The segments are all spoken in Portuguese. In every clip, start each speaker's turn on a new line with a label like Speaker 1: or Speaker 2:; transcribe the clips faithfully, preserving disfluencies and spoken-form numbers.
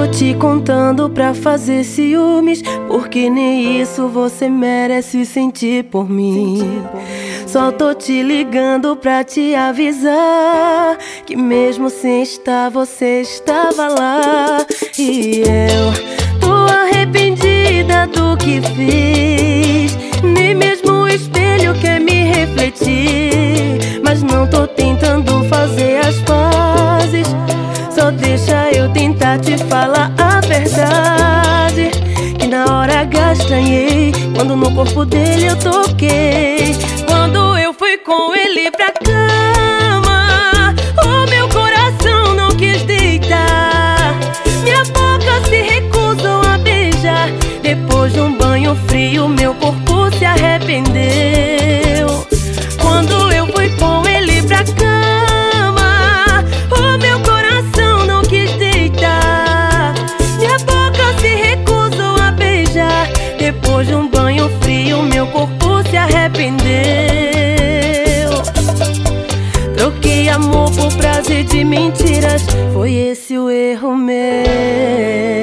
Speaker 1: te contando pra fazer ciúmes, porque nem isso você merece sentir por mim. Só tô te ligando pra te avisar que mesmo sem estar, você estava lá. E eu tô arrependida do que fiz, nem mesmo o espelho quer me refletir. Mas não tô tentando fazer as pazes, só deixa eu tentar te falar a verdade. Que na hora H estranhei quando no corpo dele eu toquei. Quando eu fui com ele pra cama, o meu coração não quis deitar. Minha boca se recusou a beijar. Depois de um banho frio, meu corpo se arrependeu. Quando eu fui com ele pra cama, o meu coração não quis deitar. Minha boca se recusou a beijar. Depois de um banho frio, meu corpo se arrependeu. Troquei amor por prazer de mentiras, foi esse o erro meu.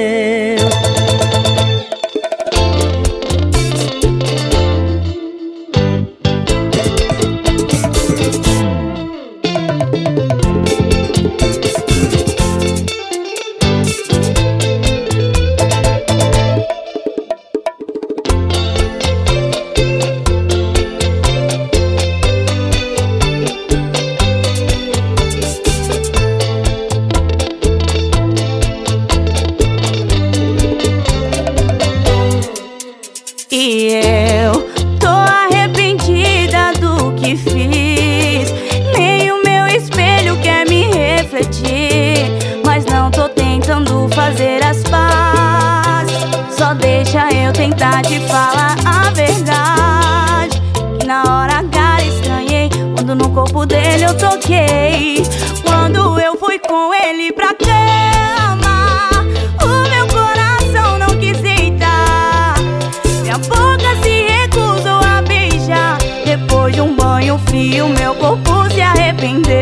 Speaker 2: E eu tô arrependida do que fiz, nem o meu espelho quer me refletir. Mas não tô tentando fazer as pazes, só deixa eu tentar te falar a verdade. Que na hora H estranhei quando no corpo dele eu toquei. Quando eu fui com ele pra cama, o meu coração não quis deitar. Minha boca se recusou a beijar. Depois de um banho frio, meu corpo se arrependeu.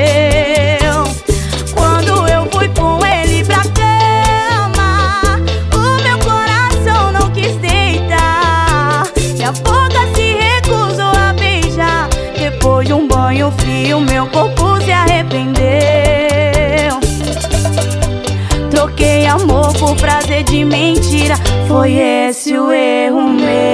Speaker 2: Quando eu fui com ele pra cama, o meu coração não quis deitar. Minha boca se recusou a beijar. Depois de um banho frio, meu corpo se arrependeu. Troquei amor por prazer de mentira, foi esse o erro meu.